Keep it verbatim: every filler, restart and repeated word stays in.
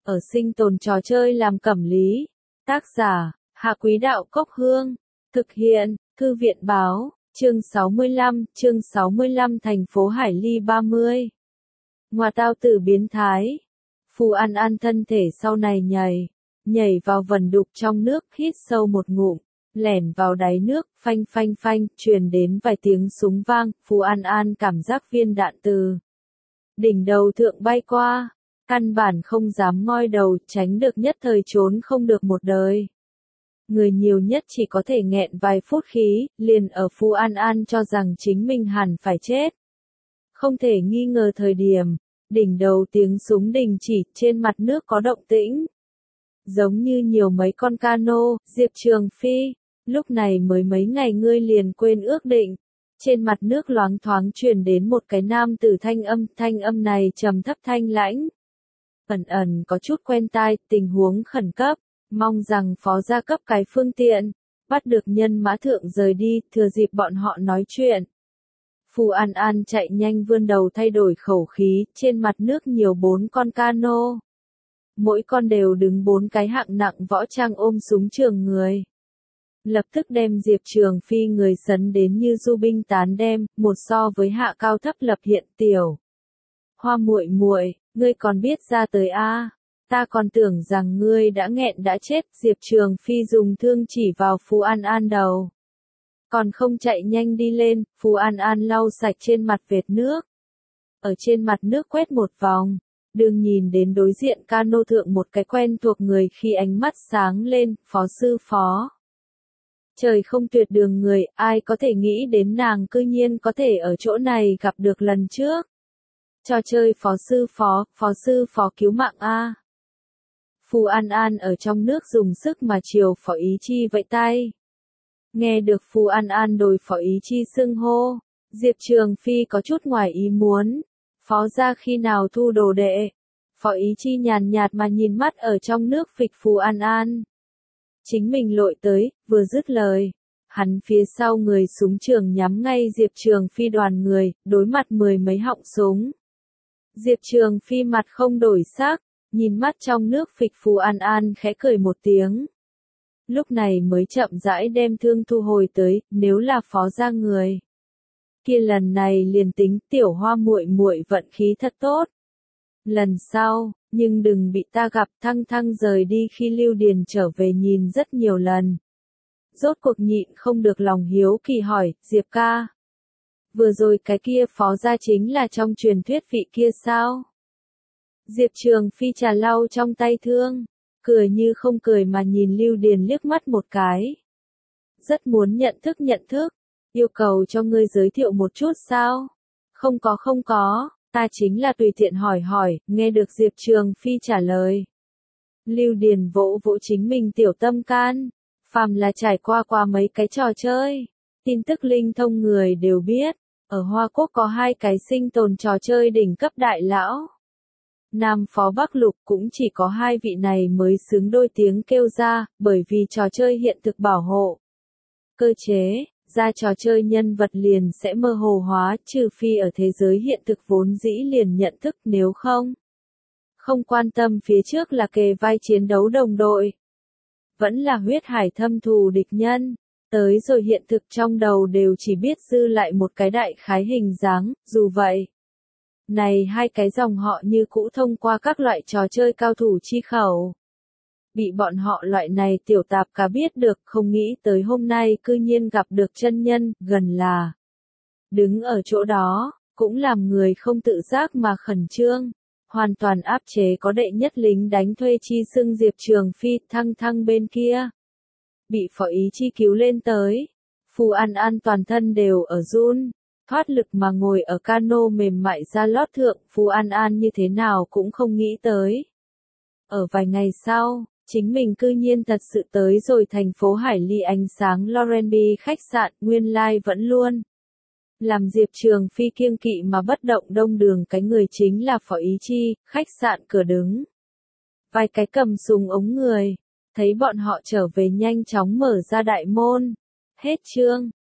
ở sinh tồn trò chơi làm cẩm lý. Tác giả, Hạ Quý Đạo Cốc Hương. Thực hiện, Thư viện Báo, chương sáu mươi lăm, chương sáu mươi lăm thành phố Hải Ly ba mươi. Ngoà tao tử biến thái. Phù An An thân thể sau này nhảy, nhảy vào vần đục trong nước, hít sâu một ngụm, lẻn vào đáy nước, phanh phanh phanh, truyền đến vài tiếng súng vang, Phù An An cảm giác viên đạn từ đỉnh đầu thượng bay qua, căn bản không dám ngoi đầu, tránh được nhất thời trốn không được một đời. Người nhiều nhất chỉ có thể nghẹn vài phút khí, liền ở Phù An An cho rằng chính mình hẳn phải chết. Không thể nghi ngờ thời điểm, đỉnh đầu tiếng súng đình chỉ, trên mặt nước có động tĩnh. Giống như nhiều mấy con cano, Diệp Trường Phi, lúc này mới mấy ngày ngươi liền quên ước định. Trên mặt nước loáng thoáng truyền đến một cái nam tử thanh âm, thanh âm này trầm thấp thanh lãnh. Ẩn ẩn có chút quen tai, tình huống khẩn cấp, mong rằng phó gia cấp cái phương tiện, bắt được nhân mã thượng rời đi, thừa dịp bọn họ nói chuyện. Phù An An chạy nhanh vươn đầu thay đổi khẩu khí, trên mặt nước nhiều bốn con cano. Mỗi con đều đứng bốn cái hạng nặng võ trang ôm súng trường người. Lập tức đem Diệp Trường Phi người sấn đến như du binh tán đem, một so với hạ cao thấp lập hiện tiểu. Hoa muội muội, ngươi còn biết ra tới a? Ta còn tưởng rằng ngươi đã nghẹn đã chết. Diệp Trường Phi dùng thương chỉ vào Phù An An đầu. Còn không chạy nhanh đi lên, Phù An An lau sạch trên mặt vệt nước. Ở trên mặt nước quét một vòng, đừng nhìn đến đối diện cano thượng một cái quen thuộc người khi ánh mắt sáng lên, phó sư phó. Trời không tuyệt đường người, ai có thể nghĩ đến nàng cư nhiên có thể ở chỗ này gặp được lần trước. Trò chơi phó sư phó, phó sư phó cứu mạng a. Phù An An ở trong nước dùng sức mà chiều phó ý chi vẫy tay. Nghe được Phù An An đổi phó ý chi xưng hô, Diệp Trường Phi có chút ngoài ý muốn. Phó gia khi nào thu đồ đệ? Phó ý chi nhàn nhạt mà nhìn mắt ở trong nước phịch Phù An An. Chính mình lội tới, vừa dứt lời. Hắn phía sau người súng trường nhắm ngay Diệp Trường Phi đoàn người, đối mặt mười mấy họng súng. Diệp Trường Phi mặt không đổi sắc, nhìn mắt trong nước phịch Phù An An khẽ cười một tiếng. Lúc này mới chậm rãi đem thương thu hồi tới, nếu là phó gia người. Kia lần này liền tính tiểu hoa muội muội vận khí thật tốt. Lần sau, nhưng đừng bị ta gặp. Thăng Thăng rời đi khi Lưu Điền trở về nhìn rất nhiều lần. Rốt cuộc nhịn không được lòng hiếu kỳ hỏi, Diệp ca. Vừa rồi cái kia phó gia chính là trong truyền thuyết vị kia sao? Diệp Trường Phi trà lau trong tay thương, cười như không cười mà nhìn Lưu Điền liếc mắt một cái. Rất muốn nhận thức nhận thức, yêu cầu cho ngươi giới thiệu một chút sao? Không có không có, ta chính là tùy tiện hỏi hỏi, nghe được Diệp Trường Phi trả lời. Lưu Điền vỗ vỗ chính mình tiểu tâm can, phàm là trải qua qua mấy cái trò chơi, tin tức linh thông người đều biết, ở Hoa Quốc có hai cái sinh tồn trò chơi đỉnh cấp đại lão. Nam Phó Bắc Lục cũng chỉ có hai vị này mới xứng đôi tiếng kêu ra, bởi vì trò chơi hiện thực bảo hộ. Cơ chế, ra trò chơi nhân vật liền sẽ mơ hồ hóa, trừ phi ở thế giới hiện thực vốn dĩ liền nhận thức, nếu không. Không quan tâm phía trước là kề vai chiến đấu đồng đội. Vẫn là huyết hải thâm thù địch nhân. Tới rồi hiện thực trong đầu đều chỉ biết dư lại một cái đại khái hình dáng, dù vậy. Này hai cái dòng họ như cũ thông qua các loại trò chơi cao thủ chi khẩu. Bị bọn họ loại này tiểu tạp cá biết được, không nghĩ tới hôm nay cư nhiên gặp được chân nhân, gần là. Đứng ở chỗ đó, cũng làm người không tự giác mà khẩn trương. Hoàn toàn áp chế có đệ nhất lính đánh thuê chi xưng Diệp Trường Phi. Thăng Thăng bên kia. Bị phó ý chi cứu lên tới. Phù An An toàn thân đều ở run. Thoát lực mà ngồi ở cano mềm mại ra lót thượng, Phù An An như thế nào cũng không nghĩ tới. Ở vài ngày sau, chính mình cư nhiên thật sự tới rồi thành phố Hải Ly ánh sáng Lorenby khách sạn, nguyên lai like vẫn luôn. Làm Diệp Trường Phi kiêng kỵ mà bất động đông đường cái người chính là phó ý chi, khách sạn cửa đứng. Vài cái cầm súng ống người, thấy bọn họ trở về nhanh chóng mở ra đại môn. Hết chương.